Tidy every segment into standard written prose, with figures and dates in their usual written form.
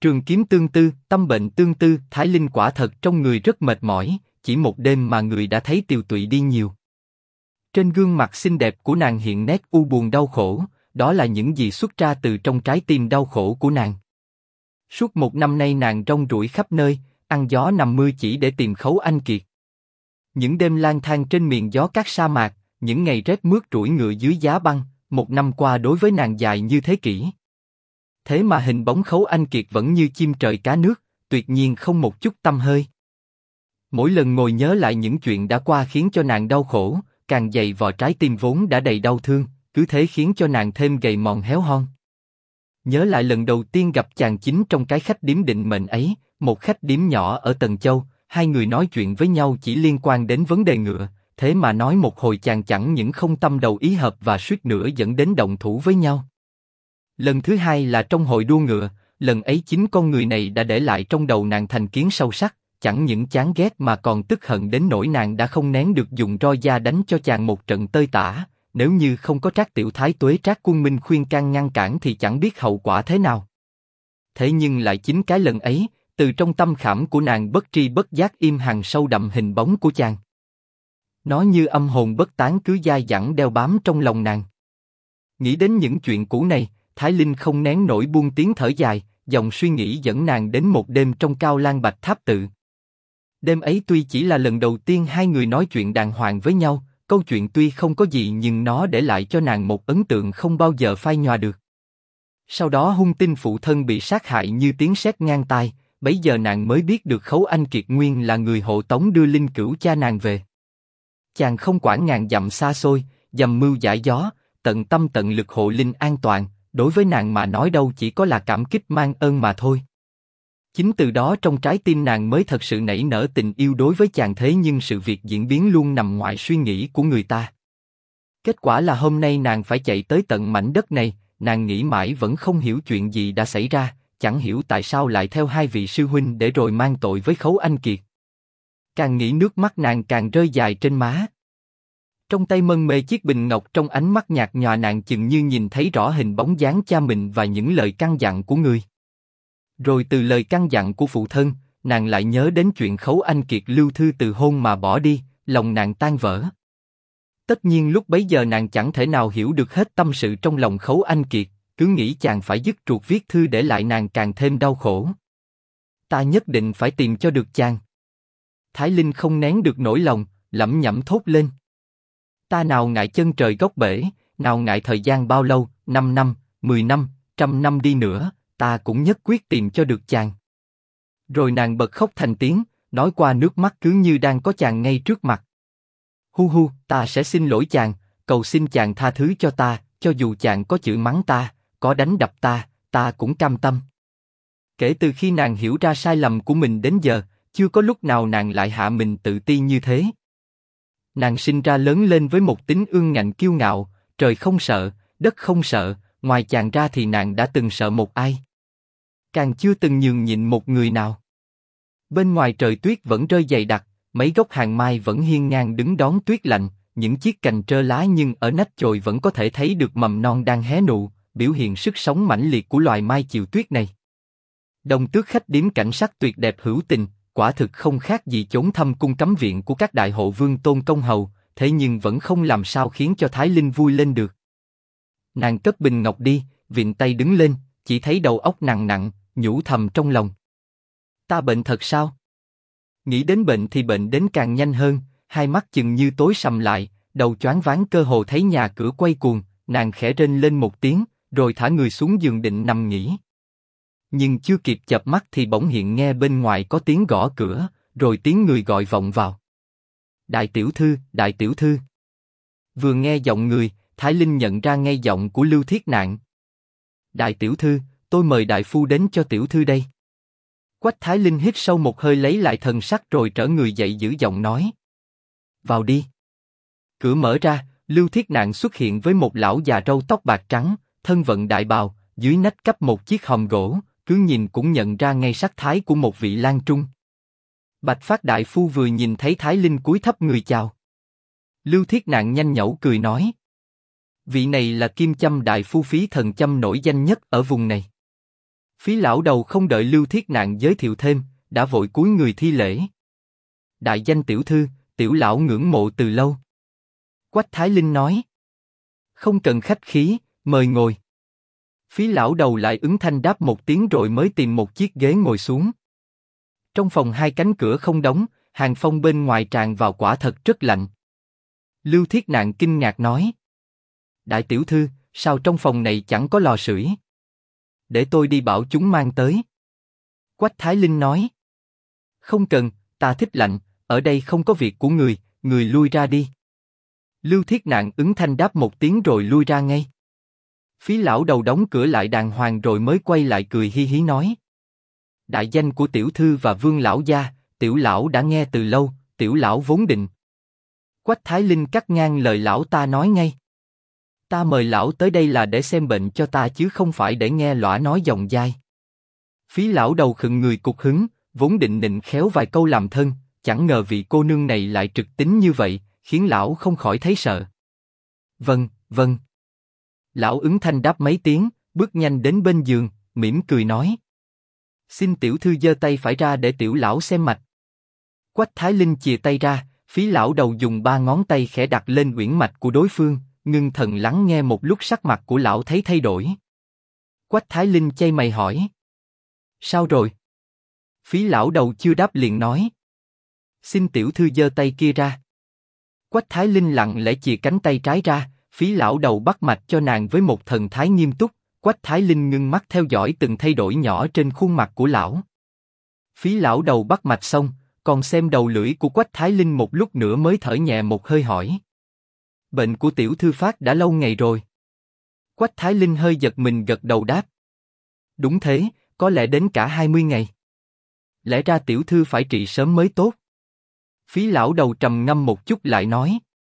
Trường kiếm tương tư, tâm bệnh tương tư, Thái Linh quả thật trong người rất mệt mỏi, chỉ một đêm mà người đã thấy tiều tụy đi nhiều. Trên gương mặt xinh đẹp của nàng hiện nét u buồn đau khổ, đó là những gì xuất ra từ trong trái tim đau khổ của nàng. Suốt một năm nay nàng rong ruổi khắp nơi, ăn gió nằm mưa chỉ để tìm Khấu Anh Kiệt. Những đêm lang thang trên miền gió cát sa mạc, những ngày rét mướt trũi ngựa dưới giá băng, một năm qua đối với nàng dài như thế kỷ. Thế mà hình bóng Khấu Anh Kiệt vẫn như chim trời cá nước, tuyệt nhiên không một chút tăm hơi. Mỗi lần ngồi nhớ lại những chuyện đã qua khiến cho nàng đau khổ, càng dày vò trái tim vốn đã đầy đau thương, cứ thế khiến cho nàng thêm gầy mòn héo hon. Nhớ lại lần đầu tiên gặp chàng chính trong cái khách điếm định mệnh ấy, một khách điếm nhỏ ở Tần Châu, hai người nói chuyện với nhau chỉ liên quan đến vấn đề ngựa, thế mà nói một hồi chàng chẳng những không tâm đầu ý hợp và suýt nữa dẫn đến động thủ với nhau. Lần thứ hai là trong hội đua ngựa, lần ấy chính con người này đã để lại trong đầu nàng thành kiến sâu sắc, chẳng những chán ghét mà còn tức hận đến nỗi nàng đã không nén được dùng roi da đánh cho chàng một trận tơi tả. Nếu như không có Trác Tiểu Thái Tuế Trác Quân Minh khuyên can ngăn cản thì chẳng biết hậu quả thế nào. Thế nhưng lại chính cái lần ấy, từ trong tâm khảm của nàng bất tri bất giác im hằn sâu đậm hình bóng của chàng. Nó như âm hồn bất tán cứ dai dẳng đeo bám trong lòng nàng. Nghĩ đến những chuyện cũ này, Thái Linh không nén nổi buông tiếng thở dài, dòng suy nghĩ dẫn nàng đến một đêm trong Cao Lan Bạch Tháp Tự. Đêm ấy tuy chỉ là lần đầu tiên hai người nói chuyện đàng hoàng với nhau, câu chuyện tuy không có gì nhưng nó để lại cho nàng một ấn tượng không bao giờ phai nhòa được. Sau đó hung tin phụ thân bị sát hại như tiếng sét ngang tai, bấy giờ nàng mới biết được Khấu Anh Kiệt nguyên là người hộ tống đưa linh cữu cha nàng về. Chàng không quản ngàn dặm xa xôi, dầm mưu giải gió, tận tâm tận lực hộ linh an toàn, đối với nàng mà nói đâu chỉ có là cảm kích mang ơn mà thôi. Chính từ đó trong trái tim nàng mới thật sự nảy nở tình yêu đối với chàng, thế nhưng sự việc diễn biến luôn nằm ngoài suy nghĩ của người ta. Kết quả là hôm nay nàng phải chạy tới tận mảnh đất này, nàng nghĩ mãi vẫn không hiểu chuyện gì đã xảy ra, chẳng hiểu tại sao lại theo hai vị sư huynh để rồi mang tội với Khấu Anh Kiệt. Càng nghĩ nước mắt nàng càng rơi dài trên má. Trong tay mân mê chiếc bình ngọc, trong ánh mắt nhạt nhòa nàng chừng như nhìn thấy rõ hình bóng dáng cha mình và những lời căn dặn của người. Rồi từ lời căn dặn của phụ thân, nàng lại nhớ đến chuyện Khấu Anh Kiệt lưu thư từ hôn mà bỏ đi, lòng nàng tan vỡ. Tất nhiên lúc bấy giờ nàng chẳng thể nào hiểu được hết tâm sự trong lòng Khấu Anh Kiệt, cứ nghĩ chàng phải dứt ruột viết thư để lại nàng càng thêm đau khổ. Ta nhất định phải tìm cho được chàng. Thái Linh không nén được nỗi lòng, lẩm nhẩm thốt lên. Ta nào ngại chân trời góc bể, nào ngại thời gian bao lâu, 5 năm, 10 năm, 100 năm đi nữa, ta cũng nhất quyết tìm cho được chàng. Rồi nàng bật khóc thành tiếng, nói qua nước mắt cứ như đang có chàng ngay trước mặt. Hu hu, ta sẽ xin lỗi chàng, cầu xin chàng tha thứ cho ta, cho dù chàng có chửi mắng ta, có đánh đập ta cũng cam tâm. Kể từ khi nàng hiểu ra sai lầm của mình đến giờ, chưa có lúc nào nàng lại hạ mình tự ti như thế. Nàng sinh ra lớn lên với một tính ương ngạnh kiêu ngạo, trời không sợ, đất không sợ, ngoài chàng ra thì nàng đã từng sợ một ai? Càng chưa từng nhường nhịn một người nào. Bên ngoài trời tuyết vẫn rơi dày đặc, mấy gốc hàng mai vẫn hiên ngang đứng đón tuyết lạnh, những chiếc cành trơ lá nhưng ở nách chồi vẫn có thể thấy được mầm non đang hé nụ, biểu hiện sức sống mãnh liệt của loài mai chịu tuyết này. Đồng Tước khách điếm cảnh sắc tuyệt đẹp hữu tình, quả thực không khác gì chốn thâm cung cấm viện của các đại hộ vương tôn công hầu, thế nhưng vẫn không làm sao khiến cho Thái Linh vui lên được. Nàng cất bình ngọc đi, vịn tay đứng lên, chỉ thấy đầu óc nặng nặng, nhủ thầm trong lòng. Ta bệnh thật sao? Nghĩ đến bệnh thì bệnh đến càng nhanh hơn, hai mắt chừng như tối sầm lại, đầu choáng váng cơ hồ thấy nhà cửa quay cuồng, nàng khẽ rên lên một tiếng, rồi thả người xuống giường định nằm nghỉ. Nhưng chưa kịp chợp mắt thì bỗng hiện nghe bên ngoài có tiếng gõ cửa, rồi tiếng người gọi vọng vào. Đại tiểu thư, đại tiểu thư. Vừa nghe giọng người, Thái Linh nhận ra ngay giọng của Lưu Thiết Nạn. Đại tiểu thư, tôi mời đại phu đến cho tiểu thư đây. Quách Thái Linh hít sâu một hơi lấy lại thần sắc rồi trở người dậy giữ giọng nói. Vào đi. Cửa mở ra, Lưu Thiết Nạn xuất hiện với một lão già râu tóc bạc trắng, thân vận đại bào, dưới nách cắp một chiếc hòm gỗ, cứ nhìn cũng nhận ra ngay sắc thái của một vị lang trung. Bạch Phát đại phu vừa nhìn thấy Thái Linh cúi thấp người chào. Lưu Thiết Nạn nhanh nhẩu cười nói. Vị này là Kim Châm đại phu Phí Thần Châm nổi danh nhất ở vùng này. Phí lão đầu không đợi Lưu Thiết Nạn giới thiệu thêm, đã vội cúi người thi lễ. Đại danh tiểu thư, tiểu lão ngưỡng mộ từ lâu. Quách Thái Linh nói. Không cần khách khí, mời ngồi. Phí lão đầu lại ứng thanh đáp một tiếng rồi mới tìm một chiếc ghế ngồi xuống. Trong phòng hai cánh cửa không đóng, hàng phong bên ngoài tràn vào quả thật rất lạnh. Lưu Thiết Nạn kinh ngạc nói. Đại tiểu thư, sao trong phòng này chẳng có lò sưởi? Để tôi đi bảo chúng mang tới. Quách Thái Linh nói. Không cần, ta thích lạnh, ở đây không có việc của người, người lui ra đi. Lưu Thiết Nạn ứng thanh đáp một tiếng rồi lui ra ngay. Phí lão đầu đóng cửa lại đàng hoàng rồi mới quay lại cười hi hí nói. Đại danh của tiểu thư và Vương lão gia, tiểu lão đã nghe từ lâu, tiểu lão vốn định. Quách Thái Linh cắt ngang lời lão ta nói ngay. Ta mời lão tới đây là để xem bệnh cho ta chứ không phải để nghe lõa nói dòng dai. Phí lão đầu khựng người cục hứng, vốn định nịnh khéo vài câu làm thân, chẳng ngờ vị cô nương này lại trực tính như vậy, khiến lão không khỏi thấy sợ. Vâng, vâng. Lão ứng thanh đáp mấy tiếng, bước nhanh đến bên giường, mỉm cười nói. Xin tiểu thư giơ tay phải ra để tiểu lão xem mạch. Quách Thái Linh chìa tay ra, Phí lão đầu dùng 3 ngón tay khẽ đặt lên uyển mạch của đối phương, ngưng thần lắng nghe một lúc sắc mặt của lão thấy thay đổi. Quách Thái Linh chây mày hỏi. Sao rồi? Phí lão đầu chưa đáp liền nói. Xin tiểu thư giơ tay kia ra. Quách Thái Linh lặng lẽ chìa cánh tay trái ra, Phí lão đầu bắt mạch cho nàng với một thần thái nghiêm túc. Quách Thái Linh ngưng mắt theo dõi từng thay đổi nhỏ trên khuôn mặt của lão. Phí lão đầu bắt mạch xong, còn xem đầu lưỡi của Quách Thái Linh một lúc nữa mới thở nhẹ một hơi hỏi. Bệnh của tiểu thư phát đã lâu ngày rồi. Quách Thái Linh hơi giật mình gật đầu đáp. Đúng thế, có lẽ đến cả 20 ngày. Lẽ ra tiểu thư phải trị sớm mới tốt. Phí lão đầu trầm ngâm một chút lại nói.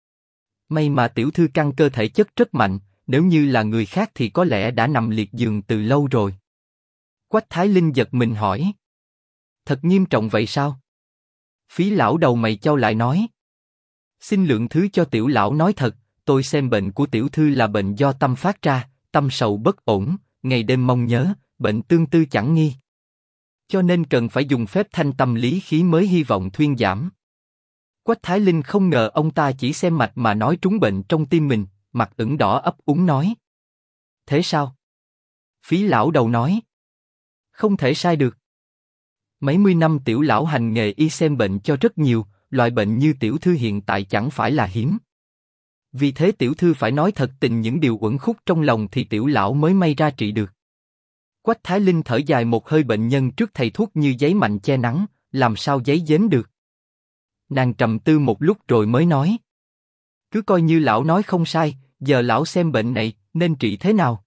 May mà tiểu thư căn cơ thể chất rất mạnh, nếu như là người khác thì có lẽ đã nằm liệt giường từ lâu rồi. Quách Thái Linh giật mình hỏi. Thật nghiêm trọng vậy sao? Phí lão đầu mày chau lại nói. Xin lượng thứ cho tiểu lão nói thật, tôi xem bệnh của tiểu thư là bệnh do tâm phát ra, tâm sầu bất ổn, ngày đêm mong nhớ, bệnh tương tư chẳng nghi. Cho nên cần phải dùng phép thanh tâm lý khí mới hy vọng thuyên giảm. Quách Thái Linh không ngờ ông ta chỉ xem mạch mà nói trúng bệnh trong tim mình, mặt ửng đỏ ấp úng nói. Thế sao? Phí lão đầu nói. Không thể sai được. Mấy mươi năm tiểu lão hành nghề y xem bệnh cho rất nhiều, loại bệnh như tiểu thư hiện tại chẳng phải là hiếm. Vì thế tiểu thư phải nói thật tình những điều uẩn khúc trong lòng thì tiểu lão mới may ra trị được. Quách Thái Linh thở dài một hơi bệnh nhân trước thầy thuốc như giấy mạnh che nắng, làm sao giấy giếm được. Nàng trầm tư một lúc rồi mới nói. Cứ coi như lão nói không sai, giờ lão xem bệnh này, nên trị thế nào?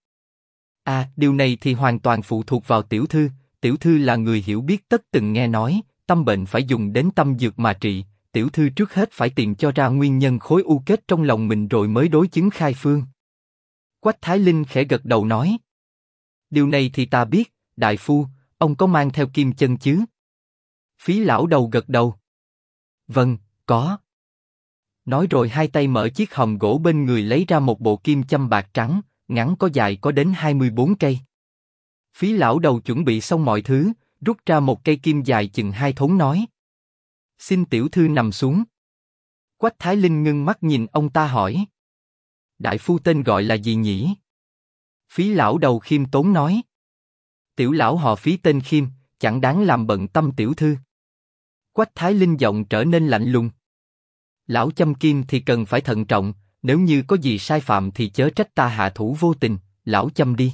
À, điều này thì hoàn toàn phụ thuộc vào tiểu thư là người hiểu biết tất từng nghe nói, tâm bệnh phải dùng đến tâm dược mà trị, tiểu thư trước hết phải tìm cho ra nguyên nhân khối u kết trong lòng mình rồi mới đối chứng khai phương. Quách Thái Linh khẽ gật đầu nói. Điều này thì ta biết, đại phu, ông có mang theo kim chân chứ? Phí lão đầu gật đầu. Vâng, có. Nói rồi hai tay mở chiếc hòm gỗ bên người lấy ra một bộ kim châm bạc trắng, ngắn có dài có đến 24 cây. Phí lão đầu chuẩn bị xong mọi thứ, rút ra một cây kim dài chừng 2 thốn nói. Xin tiểu thư nằm xuống. Quách Thái Linh ngưng mắt nhìn ông ta hỏi. Đại phu tên gọi là gì nhỉ? Phí lão đầu khiêm tốn nói. Tiểu lão họ Phí tên Khiêm, chẳng đáng làm bận tâm tiểu thư. Quách Thái Linh giọng trở nên lạnh lùng. Lão châm kim thì cần phải thận trọng, nếu như có gì sai phạm thì chớ trách ta hạ thủ vô tình, lão châm đi.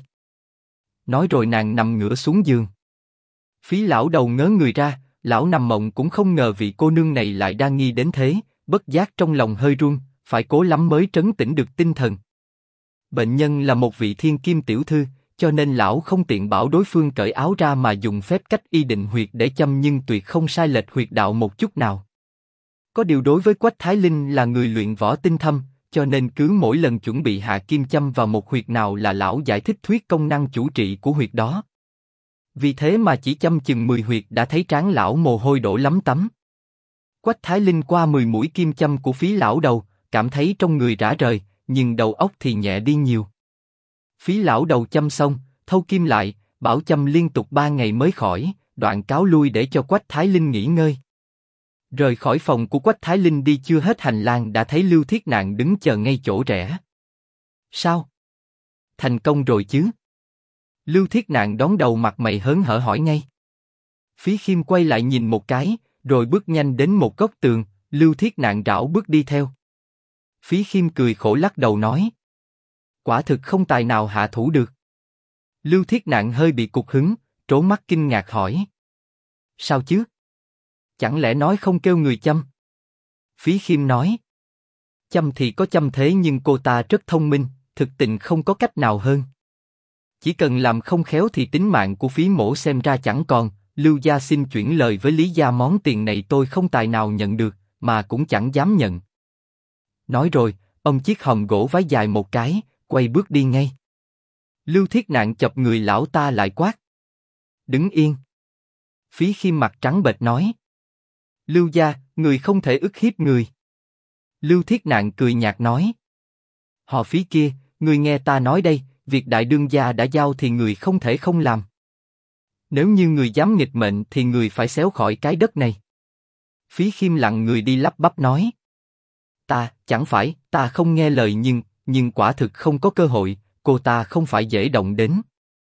Nói rồi nàng nằm ngửa xuống giường. Phí lão đầu ngớ người ra, lão nằm mộng cũng không ngờ vị cô nương này lại đa nghi đến thế, bất giác trong lòng hơi run, phải cố lắm mới trấn tĩnh được tinh thần. Bệnh nhân là một vị thiên kim tiểu thư, cho nên lão không tiện bảo đối phương cởi áo ra mà dùng phép cách y định huyệt để châm, nhưng tuyệt không sai lệch huyệt đạo một chút nào. Có điều đối với Quách Thái Linh là người luyện võ tinh thâm, cho nên cứ mỗi lần chuẩn bị hạ kim châm vào một huyệt nào là lão giải thích thuyết công năng chủ trị của huyệt đó. Vì thế mà chỉ châm chừng 10 huyệt đã thấy trán lão mồ hôi đổ lấm tấm. Quách Thái Linh qua 10 mũi kim châm của Phí lão đầu, cảm thấy trong người rã rời, nhưng đầu óc thì nhẹ đi nhiều. Phí lão đầu châm xong, thâu kim lại, bảo châm liên tục 3 ngày mới khỏi, đoạn cáo lui để cho Quách Thái Linh nghỉ ngơi. Rời khỏi phòng của Quách Thái Linh đi chưa hết hành lang đã thấy Lưu Thiết Nạn đứng chờ ngay chỗ rẽ. Sao? Thành công rồi chứ? Lưu Thiết Nạn đón đầu mặt mày hớn hở hỏi ngay. Phí Khiêm quay lại nhìn một cái, rồi bước nhanh đến một góc tường, Lưu Thiết Nạn rảo bước đi theo. Phí Khiêm cười khổ lắc đầu nói. Quả thực không tài nào hạ thủ được. Lưu Thiết Nạn hơi bị cục hứng, trố mắt kinh ngạc hỏi. Sao chứ? Chẳng lẽ nói không kêu người chăm? Phí Khiêm nói. Chăm thì có chăm thế nhưng cô ta rất thông minh, thực tình không có cách nào hơn. Chỉ cần làm không khéo thì tính mạng của Phí mỗ xem ra chẳng còn. Lưu gia xin chuyển lời với Lý gia món tiền này tôi không tài nào nhận được, mà cũng chẳng dám nhận. Nói rồi, ông chiếc hòm gỗ vái dài một cái, quay bước đi ngay. Lưu Thiết Nạn chọc người lão ta lại quát. Đứng yên. Phí Khiêm mặt trắng bệch nói. Lưu gia, người không thể ức hiếp người. Lưu Thiết Nạn cười nhạt nói. Họ Phí kia, người nghe ta nói đây, việc đại đương gia đã giao thì người không thể không làm. Nếu như người dám nghịch mệnh thì người phải xéo khỏi cái đất này. Phí Khiêm lặng người đi lắp bắp nói. Chẳng phải, ta không nghe lời nhưng quả thực không có cơ hội, cô ta không phải dễ động đến.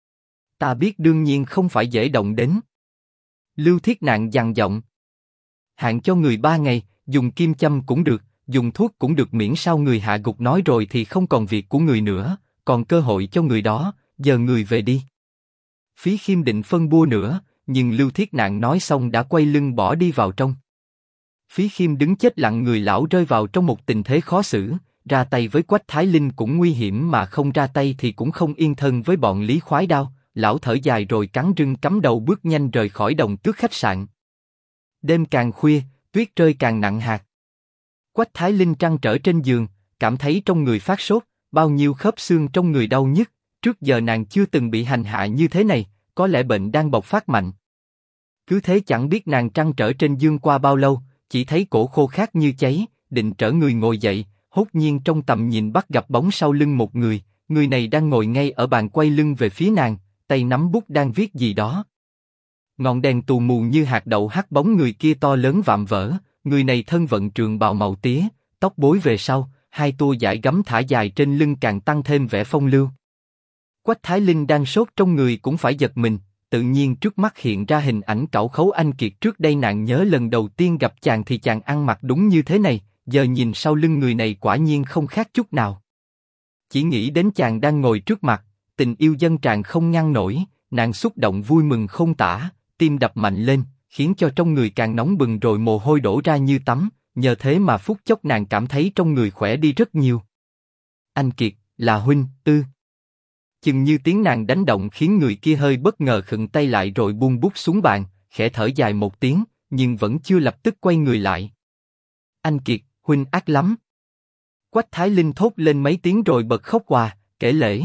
Ta biết đương nhiên không phải dễ động đến. Lưu Thiết Nạn gằn giọng. Hạn cho người 3 ngày, dùng kim châm cũng được, dùng thuốc cũng được miễn sao người hạ gục nói rồi thì không còn việc của người nữa, còn cơ hội cho người đó, giờ người về đi. Phí Khiêm định phân bua nữa, nhưng Lưu Thiết Nạn nói xong đã quay lưng bỏ đi vào trong. Phí Khiêm đứng chết lặng người lão rơi vào trong một tình thế khó xử, ra tay với Quách Thái Linh cũng nguy hiểm mà không ra tay thì cũng không yên thân với bọn Lý Khoái Đao, lão thở dài rồi cắn răng cắm đầu bước nhanh rời khỏi Đồng Tước khách sạn. Đêm càng khuya, tuyết rơi càng nặng hạt. Quách Thái Linh trăn trở trên giường, cảm thấy trong người phát sốt, bao nhiêu khớp xương trong người đau nhức, trước giờ nàng chưa từng bị hành hạ như thế này, có lẽ bệnh đang bộc phát mạnh. Cứ thế chẳng biết nàng trăn trở trên giường qua bao lâu, chỉ thấy cổ khô khát như cháy, định trở người ngồi dậy, hốt nhiên trong tầm nhìn bắt gặp bóng sau lưng một người, người này đang ngồi ngay ở bàn quay lưng về phía nàng, tay nắm bút đang viết gì đó. Ngọn đèn tù mù như hạt đậu hắt bóng người kia to lớn vạm vỡ, người này thân vận trường bào màu tía, tóc bối về sau, hai tua dải gấm thả dài trên lưng càng tăng thêm vẻ phong lưu. Quách Thái Linh đang sốt trong người cũng phải giật mình, tự nhiên trước mắt hiện ra hình ảnh Cẩu Khấu Anh Kiệt trước đây nàng nhớ lần đầu tiên gặp chàng thì chàng ăn mặc đúng như thế này, giờ nhìn sau lưng người này quả nhiên không khác chút nào. Chỉ nghĩ đến chàng đang ngồi trước mặt, tình yêu dâng tràn không ngăn nổi, nàng xúc động vui mừng không tả, tim đập mạnh lên, khiến cho trong người càng nóng bừng rồi mồ hôi đổ ra như tắm, nhờ thế mà phút chốc nàng cảm thấy trong người khỏe đi rất nhiều. Anh Kiệt, là huynh, ư? Chừng như tiếng nàng đánh động khiến người kia hơi bất ngờ khựng tay lại rồi buông bút xuống bàn, khẽ thở dài một tiếng, nhưng vẫn chưa lập tức quay người lại. Anh Kiệt, huynh ác lắm. Quách Thái Linh thốt lên mấy tiếng rồi bật khóc òa, kể lể.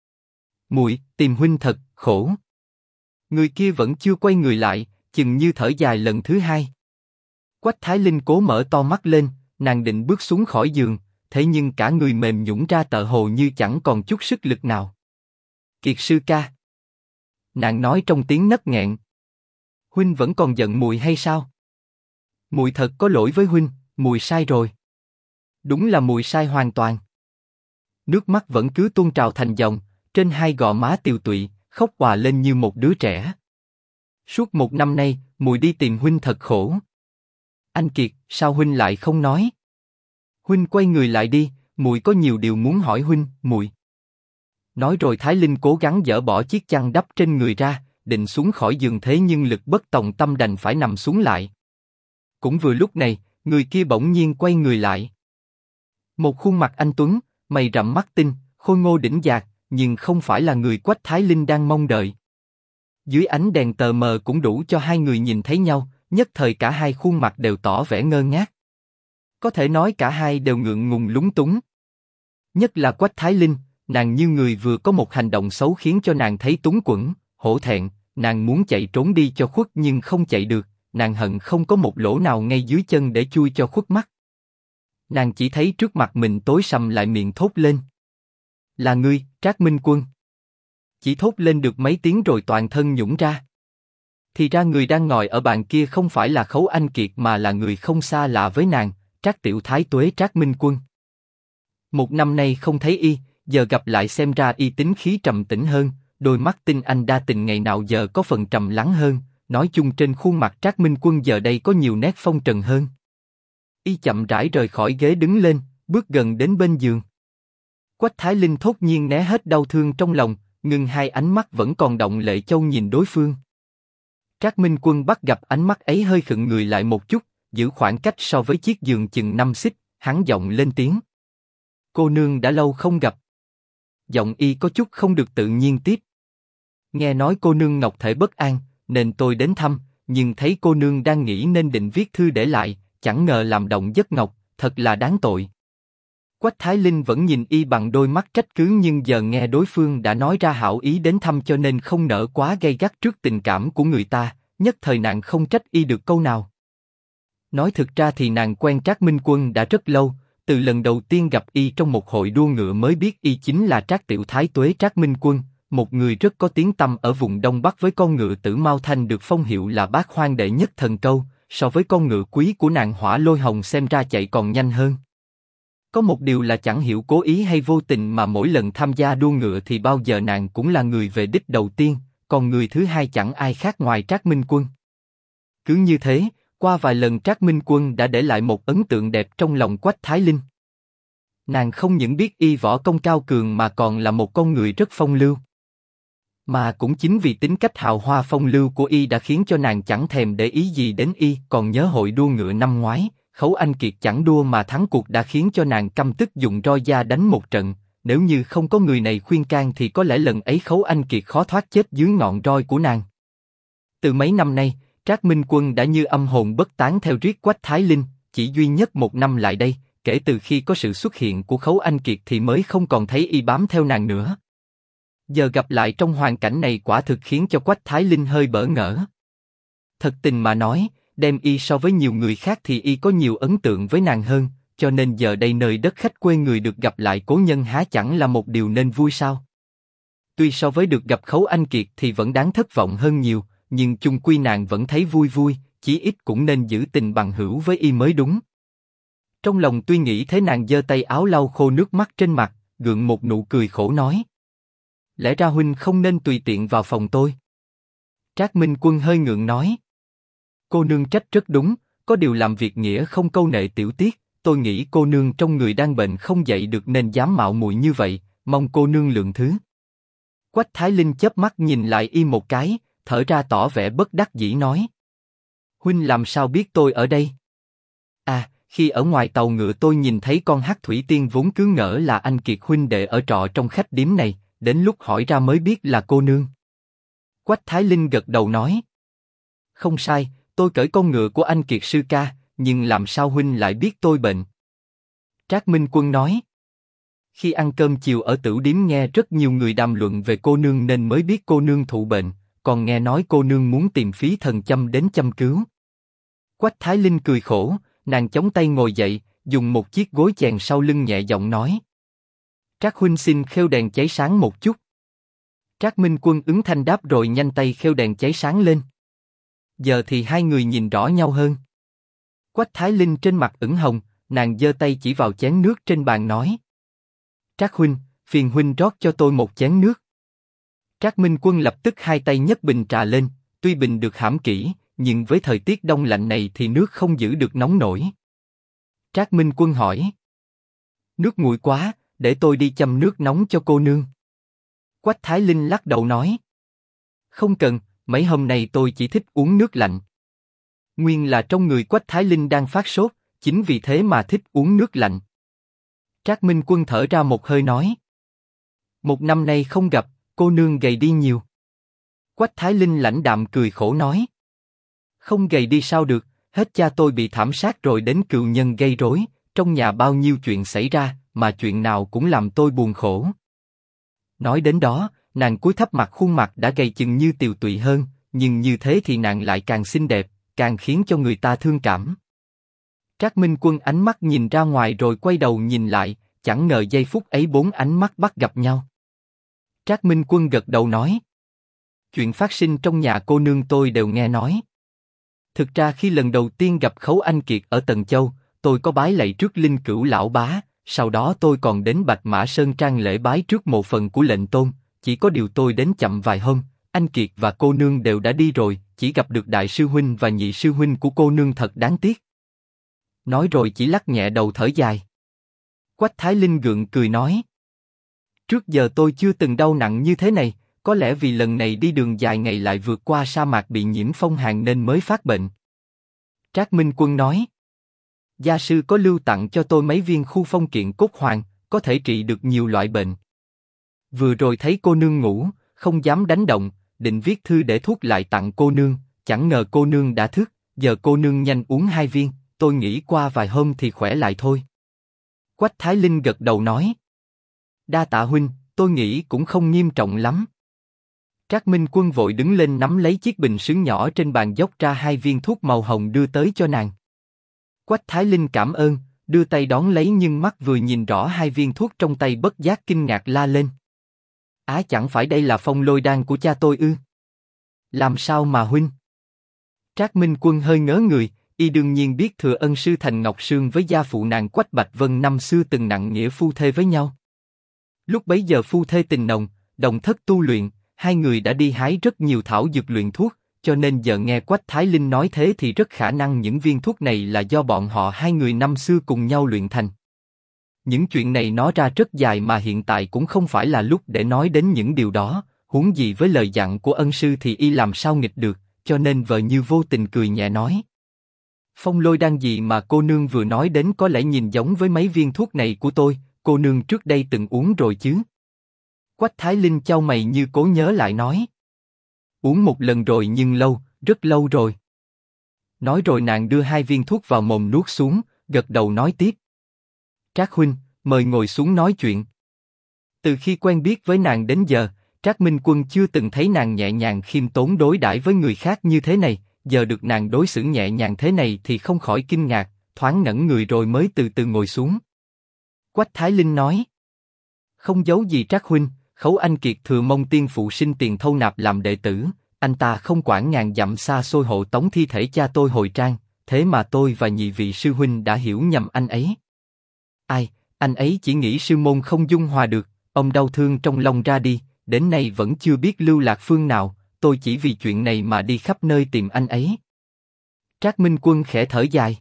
Muội, tìm huynh thật khổ. Người kia vẫn chưa quay người lại, chừng như thở dài lần thứ hai. Quách Thái Linh cố mở to mắt lên, nàng định bước xuống khỏi giường, thế nhưng cả người mềm nhũn ra tựa hồ như chẳng còn chút sức lực nào. Kiệt sư ca. Nàng nói trong tiếng nấc nghẹn. Huynh vẫn còn giận muội hay sao? Muội thật có lỗi với huynh, muội sai rồi. Đúng là muội sai hoàn toàn. Nước mắt vẫn cứ tuôn trào thành dòng, trên hai gò má tiều tụy, khóc òa lên như một đứa trẻ. Suốt 1 năm nay, muội đi tìm huynh thật khổ. Anh Kiệt, sao huynh lại không nói? Huynh quay người lại đi, muội có nhiều điều muốn hỏi huynh, muội. Nói rồi Thái Linh cố gắng dỡ bỏ chiếc chăn đắp trên người ra, định xuống khỏi giường thế nhưng lực bất tòng tâm đành phải nằm xuống lại. Cũng vừa lúc này, người kia bỗng nhiên quay người lại. Một khuôn mặt anh tuấn, mày rậm mắt tinh, khôi ngô đĩnh dạc, nhưng không phải là người Quách Thái Linh đang mong đợi. Dưới ánh đèn tờ mờ cũng đủ cho hai người nhìn thấy nhau, nhất thời cả hai khuôn mặt đều tỏ vẻ ngơ ngác. Có thể nói cả hai đều ngượng ngùng lúng túng. Nhất là Quách Thái Linh, nàng như người vừa có một hành động xấu khiến cho nàng thấy túng quẫn, hổ thẹn, nàng muốn chạy trốn đi cho khuất nhưng không chạy được, nàng hận không có một lỗ nào ngay dưới chân để chui cho khuất mắt. Nàng chỉ thấy trước mặt mình tối sầm lại miệng thốt lên. Là ngươi, Trác Minh Quân. Chỉ thốt lên được mấy tiếng rồi toàn thân nhũn ra. Thì ra người đang ngồi ở bàn kia không phải là Khấu Anh Kiệt mà là người không xa lạ với nàng, Trác Tiểu Thái Tuế Trác Minh Quân. Một năm nay không thấy y, giờ gặp lại xem ra y tính khí trầm tĩnh hơn, đôi mắt tinh anh đa tình ngày nào giờ có phần trầm lắng hơn, nói chung trên khuôn mặt Trác Minh Quân giờ đây có nhiều nét phong trần hơn. Y chậm rãi rời khỏi ghế đứng lên, bước gần đến bên giường. Quách Thái Linh thốt nhiên né hết đau thương trong lòng, ngừng hai ánh mắt vẫn còn động lệ châu nhìn đối phương. Trác Minh Quân bắt gặp ánh mắt ấy hơi khựng người lại một chút, giữ khoảng cách so với chiếc giường chừng 5 xích, hắn giọng lên tiếng. Cô nương đã lâu không gặp. Giọng y có chút không được tự nhiên tiếp. Nghe nói cô nương ngọc thể bất an, nên tôi đến thăm, nhưng thấy cô nương đang nghĩ nên định viết thư để lại, chẳng ngờ làm động giấc ngọc, thật là đáng tội. Quách Thái Linh vẫn nhìn y bằng đôi mắt trách cứ nhưng giờ nghe đối phương đã nói ra hảo ý đến thăm cho nên không nỡ quá gay gắt trước tình cảm của người ta, nhất thời nàng không trách y được câu nào. Nói thực ra thì nàng quen Trác Minh Quân đã rất lâu, từ lần đầu tiên gặp y trong một hội đua ngựa mới biết y chính là Trác Tiểu Thái Tuế Trác Minh Quân, một người rất có tiếng tăm ở vùng Đông Bắc với con ngựa Tử Mao Thanh được phong hiệu là bát hoang đệ nhất thần câu, so với con ngựa quý của nàng Hỏa Lôi Hồng xem ra chạy còn nhanh hơn. Có một điều là chẳng hiểu cố ý hay vô tình mà mỗi lần tham gia đua ngựa thì bao giờ nàng cũng là người về đích đầu tiên, còn người thứ hai chẳng ai khác ngoài Trác Minh Quân. Cứ như thế, qua vài lần Trác Minh Quân đã để lại một ấn tượng đẹp trong lòng Quách Thái Linh. Nàng không những biết y võ công cao cường mà còn là một con người rất phong lưu. Mà cũng chính vì tính cách hào hoa phong lưu của y đã khiến cho nàng chẳng thèm để ý gì đến y. Còn nhớ hội đua ngựa năm ngoái, Khấu Anh Kiệt chẳng đua mà thắng cuộc đã khiến cho nàng căm tức dùng roi da đánh một trận. Nếu như không có người này khuyên can thì có lẽ lần ấy Khấu Anh Kiệt khó thoát chết dưới ngọn roi của nàng. Từ mấy năm nay, Trác Minh Quân đã như âm hồn bất tán theo riết Quách Thái Linh, chỉ duy nhất một năm lại đây, kể từ khi có sự xuất hiện của Khấu Anh Kiệt thì mới không còn thấy y bám theo nàng nữa. Giờ gặp lại trong hoàn cảnh này quả thực khiến cho Quách Thái Linh hơi bỡ ngỡ. Thật tình mà nói, đem y so với nhiều người khác thì y có nhiều ấn tượng với nàng hơn, cho nên giờ đây nơi đất khách quê người được gặp lại cố nhân há chẳng là một điều nên vui sao? Tuy so với được gặp Khấu Anh Kiệt thì vẫn đáng thất vọng hơn nhiều, nhưng chung quy nàng vẫn thấy vui vui, chí ít cũng nên giữ tình bằng hữu với y mới đúng. Trong lòng tuy nghĩ thế nàng giơ tay áo lau khô nước mắt trên mặt, gượng một nụ cười khổ nói. Lẽ ra huynh không nên tùy tiện vào phòng tôi. Trác Minh Quân hơi ngượng nói. Cô nương trách rất đúng, có điều làm việc nghĩa không câu nệ tiểu tiết, tôi nghĩ cô nương trong người đang bệnh không dậy được nên dám mạo muội như vậy, mong cô nương lượng thứ. Quách Thái Linh chớp mắt nhìn lại y một cái, thở ra tỏ vẻ bất đắc dĩ nói. Huynh làm sao biết tôi ở đây? À, khi ở ngoài tàu ngựa tôi nhìn thấy con Hắc Thủy Tiên vốn cứ ngỡ là anh Kiệt huynh đệ ở trọ trong khách điếm này, đến lúc hỏi ra mới biết là cô nương. Quách Thái Linh gật đầu nói. Không sai, tôi cởi con ngựa của anh Kiệt sư ca, nhưng làm sao huynh lại biết tôi bệnh? Trác Minh Quân nói. Khi ăn cơm chiều ở tửu điếm nghe rất nhiều người đàm luận về cô nương nên mới biết cô nương thụ bệnh, còn nghe nói cô nương muốn tìm phí thần châm đến châm cứu. Quách Thái Linh cười khổ, nàng chống tay ngồi dậy, dùng một chiếc gối chèn sau lưng nhẹ giọng nói. Trác huynh xin khêu đèn cháy sáng một chút. Trác Minh Quân ứng thanh đáp rồi nhanh tay khêu đèn cháy sáng lên. Giờ thì hai người nhìn rõ nhau hơn. Quách Thái Linh trên mặt ửng hồng, nàng giơ tay chỉ vào chén nước trên bàn nói. Trác huynh, phiền huynh rót cho tôi một chén nước. Trác Minh Quân lập tức hai tay nhấc bình trà lên, tuy bình được hãm kỹ, nhưng với thời tiết đông lạnh này thì nước không giữ được nóng nổi. Trác Minh Quân hỏi. Nước nguội quá, để tôi đi châm nước nóng cho cô nương. Quách Thái Linh lắc đầu nói. Không cần, mấy hôm nay tôi chỉ thích uống nước lạnh. Nguyên là trong người Quách Thái Linh đang phát sốt, chính vì thế mà thích uống nước lạnh. Trác Minh Quân thở ra một hơi nói. Một năm nay không gặp, cô nương gầy đi nhiều. Quách Thái Linh lãnh đạm cười khổ nói. Không gầy đi sao được, hết cha tôi bị thảm sát rồi đến cừu nhân gây rối, trong nhà bao nhiêu chuyện xảy ra, mà chuyện nào cũng làm tôi buồn khổ. Nói đến đó, nàng cúi thấp mặt khuôn mặt đã gầy chừng như tiều tụy hơn, nhưng như thế thì nàng lại càng xinh đẹp, càng khiến cho người ta thương cảm. Trác Minh Quân ánh mắt nhìn ra ngoài rồi quay đầu nhìn lại, chẳng ngờ giây phút ấy bốn ánh mắt bắt gặp nhau. Trác Minh Quân gật đầu nói. Chuyện phát sinh trong nhà cô nương tôi đều nghe nói. Thực ra khi lần đầu tiên gặp Khấu Anh Kiệt ở Tần Châu, tôi có bái lạy trước Linh Cữu lão bá, sau đó tôi còn đến Bạch Mã Sơn Trang lễ bái trước mộ phần của lệnh tôn, chỉ có điều tôi đến chậm vài hôm, anh Kiệt và cô nương đều đã đi rồi, chỉ gặp được đại sư huynh và nhị sư huynh của cô nương thật đáng tiếc. Nói rồi chỉ lắc nhẹ đầu thở dài. Quách Thái Linh gượng cười nói. Trước giờ tôi chưa từng đau nặng như thế này, có lẽ vì lần này đi đường dài ngày lại vượt qua sa mạc bị nhiễm phong hàn nên mới phát bệnh. Trác Minh Quân nói. Gia sư có lưu tặng cho tôi mấy viên khu phong kiện cốt hoàng, có thể trị được nhiều loại bệnh. Vừa rồi thấy cô nương ngủ, không dám đánh động, định viết thư để thuốc lại tặng cô nương, chẳng ngờ cô nương đã thức, giờ cô nương nhanh uống 2 viên, tôi nghĩ qua vài hôm thì khỏe lại thôi. Quách Thái Linh gật đầu nói. Đa tạ huynh, tôi nghĩ cũng không nghiêm trọng lắm. Trác Minh Quân vội đứng lên nắm lấy chiếc bình sứ nhỏ trên bàn dốc ra 2 viên thuốc màu hồng đưa tới cho nàng. Quách Thái Linh cảm ơn, đưa tay đón lấy nhưng mắt vừa nhìn rõ 2 viên thuốc trong tay bất giác kinh ngạc la lên. Chẳng phải đây là phong lôi đan của cha tôi ư? Làm sao mà huynh? Trác Minh Quân hơi ngớ người, y đương nhiên biết Thừa Ân sư Thành Ngọc Sương với gia phụ nàng Quách Bạch Vân năm xưa từng nặng nghĩa phu thê với nhau. Lúc bấy giờ phu thê tình nồng, đồng thất tu luyện, hai người đã đi hái rất nhiều thảo dược luyện thuốc, cho nên giờ nghe Quách Thái Linh nói thế thì rất khả năng những viên thuốc này là do bọn họ hai người năm xưa cùng nhau luyện thành. Những chuyện này nói ra rất dài mà hiện tại cũng không phải là lúc để nói đến những điều đó, huống gì với lời dặn của ân sư thì y làm sao nghịch được, cho nên vợ như vô tình cười nhẹ nói. Phong lôi đan gì mà cô nương vừa nói đến có lẽ nhìn giống với mấy viên thuốc này của tôi, cô nương trước đây từng uống rồi chứ? Quách Thái Linh chau mày như cố nhớ lại nói. Uống một lần rồi nhưng lâu, rất lâu rồi. Nói rồi nàng đưa 2 viên thuốc vào mồm nuốt xuống, gật đầu nói tiếp. Trác huynh, mời ngồi xuống nói chuyện. Từ khi quen biết với nàng đến giờ, Trác Minh Quân chưa từng thấy nàng nhẹ nhàng khiêm tốn đối đãi với người khác như thế này, giờ được nàng đối xử nhẹ nhàng thế này thì không khỏi kinh ngạc, thoáng ngẩn người rồi mới từ từ ngồi xuống. Quách Thái Linh nói. Không giấu gì Trác huynh, Khấu Anh Kiệt thừa mong tiên phụ sinh tiền thâu nạp làm đệ tử, anh ta không quản ngàn dặm xa xôi hộ tống thi thể cha tôi hồi trang, thế mà tôi và nhị vị sư huynh đã hiểu nhầm anh ấy. Anh ấy chỉ nghĩ sư môn không dung hòa được, ông đau thương trong lòng ra đi, đến nay vẫn chưa biết lưu lạc phương nào, tôi chỉ vì chuyện này mà đi khắp nơi tìm anh ấy. Trác Minh Quân khẽ thở dài.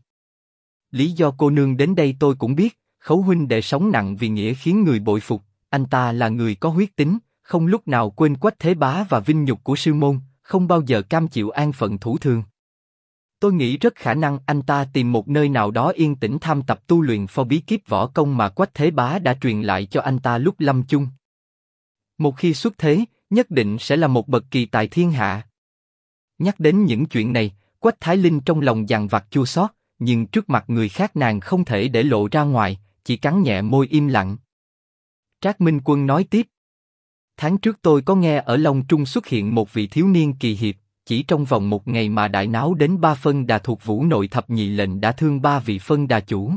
Lý do cô nương đến đây tôi cũng biết, Khấu huynh đệ sống nặng vì nghĩa khiến người bội phục, anh ta là người có huyết tính, không lúc nào quên Quách Thế Bá và vinh nhục của sư môn, không bao giờ cam chịu an phận thủ thường. Tôi nghĩ rất khả năng anh ta tìm một nơi nào đó yên tĩnh tham tập tu luyện phò bí kíp võ công mà Quách Thế Bá đã truyền lại cho anh ta lúc lâm chung. Một khi xuất thế, nhất định sẽ là một bậc kỳ tài thiên hạ. Nhắc đến những chuyện này, Quách Thái Linh trong lòng dằn vặt chua xót, nhưng trước mặt người khác nàng không thể để lộ ra ngoài, chỉ cắn nhẹ môi im lặng. Trác Minh Quân nói tiếp. Tháng trước tôi có nghe ở Long Trung xuất hiện một vị thiếu niên kỳ hiệp, chỉ trong vòng 1 ngày mà đại náo đến 3 phân đà thuộc Vũ Nội thập nhị lệnh đã thương 3 vị phân đà chủ.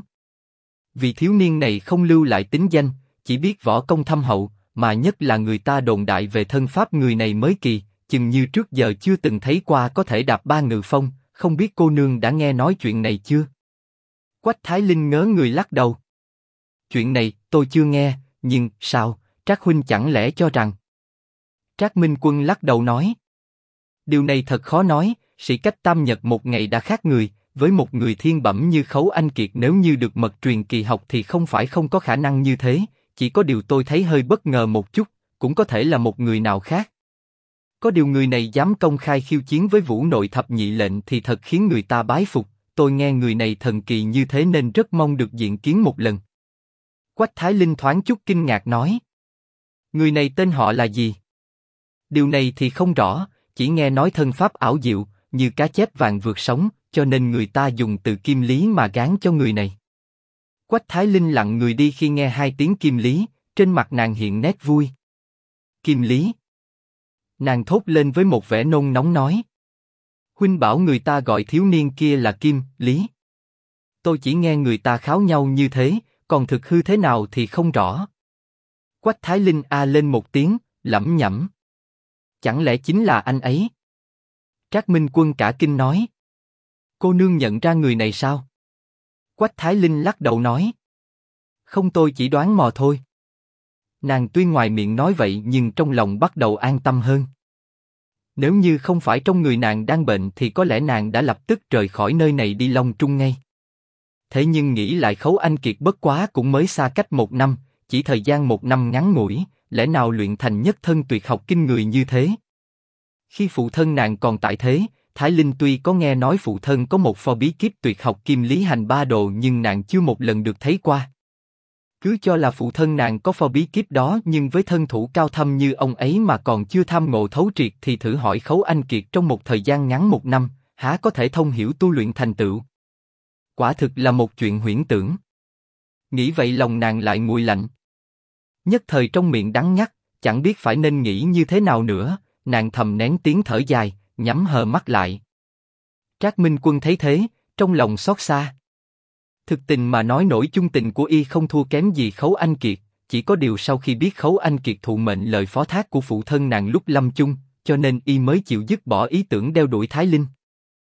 Vị thiếu niên này không lưu lại tính danh, chỉ biết võ công thâm hậu, mà nhất là người ta đồn đại về thân pháp người này mới kỳ, chừng như trước giờ chưa từng thấy qua có thể đạp 3 ngự phong, không biết cô nương đã nghe nói chuyện này chưa? Quách Thái Linh ngớ người lắc đầu. Chuyện này tôi chưa nghe, nhưng sao, Trác huynh chẳng lẽ cho rằng? Trác Minh Quân lắc đầu nói. Điều này thật khó nói, sĩ cách tam nhật một ngày đã khác người, với một người thiên bẩm như Khấu Anh Kiệt nếu như được mật truyền kỳ học thì không phải không có khả năng như thế, chỉ có điều tôi thấy hơi bất ngờ một chút, cũng có thể là một người nào khác. Có điều người này dám công khai khiêu chiến với Vũ Nội thập nhị lệnh thì thật khiến người ta bái phục, tôi nghe người này thần kỳ như thế nên rất mong được diện kiến một lần. Quách Thái Linh thoáng chút kinh ngạc nói. Người này tên họ là gì? Điều này thì không rõ, chỉ nghe nói thân pháp ảo diệu, như cá chép vàng vượt sóng, cho nên người ta dùng từ Kim Lý mà gán cho người này. Quách Thái Linh lặng người đi khi nghe 2 tiếng Kim Lý, trên mặt nàng hiện nét vui. Kim Lý. Nàng thốt lên với một vẻ nôn nóng nói. Huynh bảo người ta gọi thiếu niên kia là Kim Lý. Tôi chỉ nghe người ta kháo nhau như thế, còn thực hư thế nào thì không rõ. Quách Thái Linh a lên một tiếng, lẩm nhẩm. Chẳng lẽ chính là anh ấy? Trác Minh Quân cả kinh nói. Cô nương nhận ra người này sao? Quách Thái Linh lắc đầu nói. Không, tôi chỉ đoán mò thôi. Nàng tuy ngoài miệng nói vậy nhưng trong lòng bắt đầu an tâm hơn. Nếu như không phải trong người nàng đang bệnh thì có lẽ nàng đã lập tức rời khỏi nơi này đi Long Trung ngay. Thế nhưng nghĩ lại Khấu Anh Kiệt bất quá cũng mới xa cách 1 năm, chỉ thời gian 1 năm ngắn ngủi, lẽ nào luyện thành nhất thân tuyệt học kinh người như thế? Khi phụ thân nàng còn tại thế, Thái Linh tuy có nghe nói phụ thân có một pho bí kíp tuyệt học Kim Lý Hành Ba Đồ nhưng nàng chưa một lần được thấy qua. Cứ cho là phụ thân nàng có pho bí kíp đó nhưng với thân thủ cao thâm như ông ấy mà còn chưa tham ngộ thấu triệt thì thử hỏi Khấu Anh Kiệt trong một thời gian ngắn 1 năm, há có thể thông hiểu tu luyện thành tựu? Quả thực là một chuyện huyễn tưởng. Nghĩ vậy lòng nàng lại nguội lạnh. Nhất thời trong miệng đắng ngắt, chẳng biết phải nên nghĩ như thế nào nữa, nàng thầm nén tiếng thở dài, nhắm hờ mắt lại. Trác Minh Quân thấy thế, trong lòng xót xa. Thực tình mà nói nỗi chung tình của y không thua kém gì Khấu Anh Kiệt, chỉ có điều sau khi biết Khấu Anh Kiệt thụ mệnh lời phó thác của phụ thân nàng lúc lâm chung, cho nên y mới chịu dứt bỏ ý tưởng đeo đuổi Thái Linh.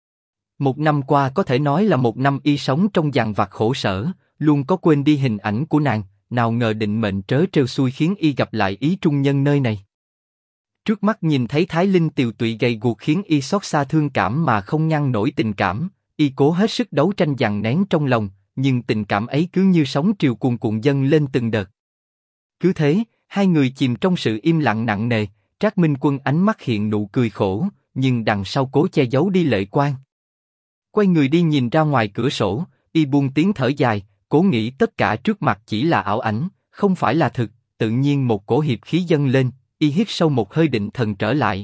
1 năm qua có thể nói là 1 năm y sống trong dằn vặt khổ sở, luôn có quên đi hình ảnh của nàng, nào ngờ định mệnh trớ trêu xui khiến y gặp lại ý trung nhân nơi này. Trước mắt nhìn thấy Thái Linh tiều tụy gầy guộc khiến y xót xa thương cảm mà không ngăn nổi tình cảm, y cố hết sức đấu tranh dằn nén trong lòng, nhưng tình cảm ấy cứ như sóng triều cuồn cuộn dâng lên từng đợt. Cứ thế, hai người chìm trong sự im lặng nặng nề, Trác Minh Quân ánh mắt hiện nụ cười khổ, nhưng đằng sau cố che giấu đi lệ quan. Quay người đi nhìn ra ngoài cửa sổ, y buông tiếng thở dài, cố nghĩ tất cả trước mặt chỉ là ảo ảnh, không phải là thực. Tự nhiên một cổ hiệp khí dâng lên, y hít sâu một hơi định thần trở lại.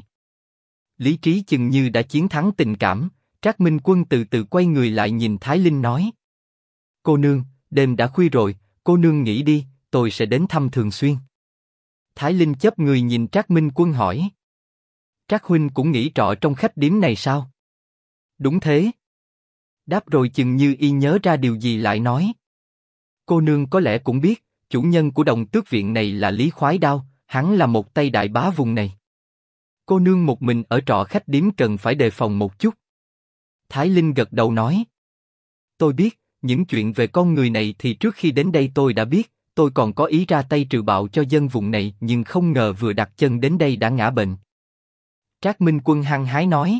Lý trí chừng như đã chiến thắng tình cảm, Trác Minh Quân từ từ quay người lại nhìn Thái Linh nói: Cô nương, đêm đã khuya rồi, cô nương nghỉ đi, tôi sẽ đến thăm thường xuyên. Thái Linh chớp người nhìn Trác Minh Quân hỏi: Trác huynh cũng nghỉ trọ trong khách điếm này sao? Đúng thế. Đáp rồi chừng như y nhớ ra điều gì lại nói: Cô nương có lẽ cũng biết, chủ nhân của Đồng Tước viện này là Lý Khoái Đao, hắn là một tay đại bá vùng này. Cô nương một mình ở trọ khách điếm cần phải đề phòng một chút. Thái Linh gật đầu nói: Tôi biết, những chuyện về con người này thì trước khi đến đây tôi đã biết, tôi còn có ý ra tay trừ bạo cho dân vùng này nhưng không ngờ vừa đặt chân đến đây đã ngã bệnh. Trác Minh Quân hăng hái nói: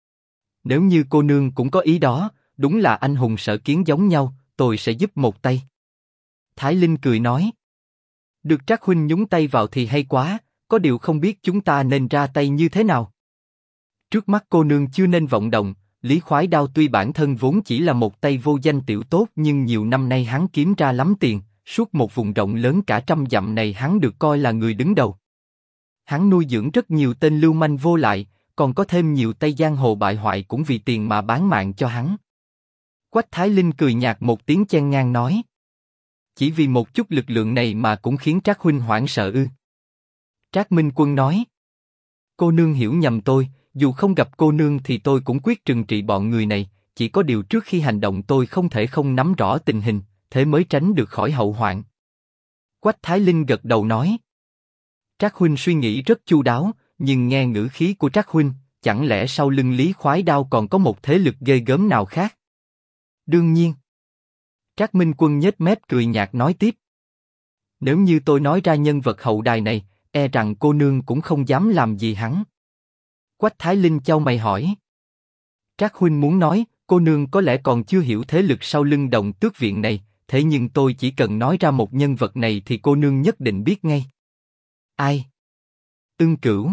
Nếu như cô nương cũng có ý đó, đúng là anh hùng sở kiến giống nhau, tôi sẽ giúp một tay. Thái Linh cười nói: Được Trác huynh nhúng tay vào thì hay quá, có điều không biết chúng ta nên ra tay như thế nào. Trước mắt cô nương chưa nên vọng động, Lý Khoái Đao tuy bản thân vốn chỉ là một tay vô danh tiểu tốt nhưng nhiều năm nay hắn kiếm ra lắm tiền, suốt một vùng rộng lớn cả 100 dặm này hắn được coi là người đứng đầu. Hắn nuôi dưỡng rất nhiều tên lưu manh vô lại, còn có thêm nhiều tay giang hồ bại hoại cũng vì tiền mà bán mạng cho hắn. Quách Thái Linh cười nhạt một tiếng chen ngang nói: Chỉ vì một chút lực lượng này mà cũng khiến Trác huynh hoảng sợ ư? Trác Minh Quân nói: Cô nương hiểu nhầm tôi, dù không gặp cô nương thì tôi cũng quyết trừng trị bọn người này, chỉ có điều trước khi hành động tôi không thể không nắm rõ tình hình, thế mới tránh được khỏi hậu hoạn. Quách Thái Linh gật đầu nói: Trác huynh suy nghĩ rất chu đáo, nhưng nghe ngữ khí của Trác huynh, chẳng lẽ sau lưng Lý Khoái Đao còn có một thế lực ghê gớm nào khác? Đương nhiên. Trác Minh Quân nhếch mép cười nhạt nói tiếp: Nếu như tôi nói ra nhân vật hậu đài này, e rằng cô nương cũng không dám làm gì hắn. Quách Thái Linh chau mày hỏi: Trác huynh muốn nói, cô nương có lẽ còn chưa hiểu thế lực sau lưng Đồng Tước viện này, thế nhưng tôi chỉ cần nói ra một nhân vật này thì cô nương nhất định biết ngay. Ai? Ưng Cửu.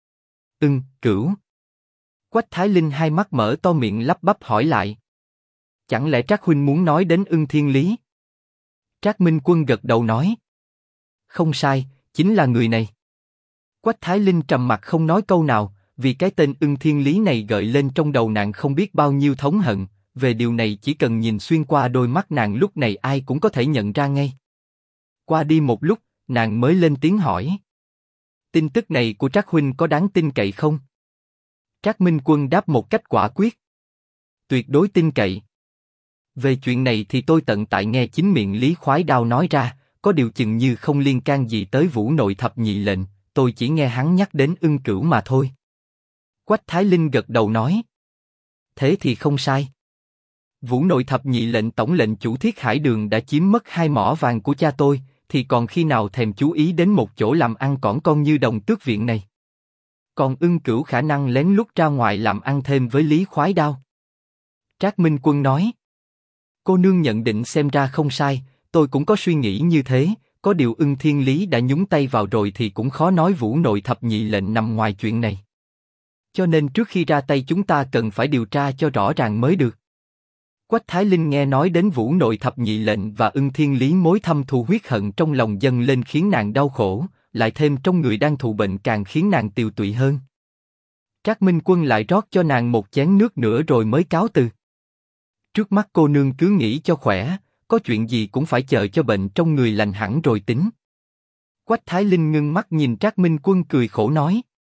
Ưng Cửu. Quách Thái Linh hai mắt mở to miệng lắp bắp hỏi lại: Chẳng lẽ Trác huynh muốn nói đến Ưng Thiên Lý? Trác Minh Quân gật đầu nói: Không sai, chính là người này. Quách Thái Linh trầm mặc không nói câu nào, vì cái tên Ưng Thiên Lý này gợi lên trong đầu nàng không biết bao nhiêu thống hận, về điều này chỉ cần nhìn xuyên qua đôi mắt nàng lúc này ai cũng có thể nhận ra ngay. Qua đi một lúc, nàng mới lên tiếng hỏi: Tin tức này của Trác huynh có đáng tin cậy không? Trác Minh Quân đáp một cách quả quyết: Tuyệt đối tin cậy. Về chuyện này thì tôi tận tại nghe chính miệng Lý Khoái Đao nói ra, có điều chừng như không liên can gì tới Vũ Nội Thập Nhị Lệnh, tôi chỉ nghe hắn nhắc đến Ưng Cửu mà thôi. Quách Thái Linh gật đầu nói. Thế thì không sai. Vũ Nội thập nhị lệnh tổng lệnh chủ Thiết Hải Đường đã chiếm mất 2 mỏ vàng của cha tôi, thì còn khi nào thèm chú ý đến một chỗ làm ăn cỏn con như Đồng Tước Viện này. Còn Ưng Cửu khả năng lén lút ra ngoài làm ăn thêm với Lý Khoái Đao. Trác Minh Quân nói. Cô nương nhận định xem ra không sai, tôi cũng có suy nghĩ như thế, có điều Ưng Thiên Lý đã nhúng tay vào rồi thì cũng khó nói Vũ Nội thập nhị lệnh nằm ngoài chuyện này. Cho nên trước khi ra tay chúng ta cần phải điều tra cho rõ ràng mới được. Quách Thái Linh nghe nói đến Vũ Nội thập nhị lệnh và Ưng Thiên Lý mối thâm thù huyết hận trong lòng dâng lên khiến nàng đau khổ, lại thêm trong người đang thụ bệnh càng khiến nàng tiều tụy hơn. Trác Minh Quân lại rót cho nàng một chén nước nữa rồi mới cáo từ. Trước mắt cô nương cứ nghĩ cho khỏe, có chuyện gì cũng phải chờ cho bệnh trong người lành hẳn rồi tính. Quách Thái Linh ngưng mắt nhìn Trác Minh Quân cười khổ nói.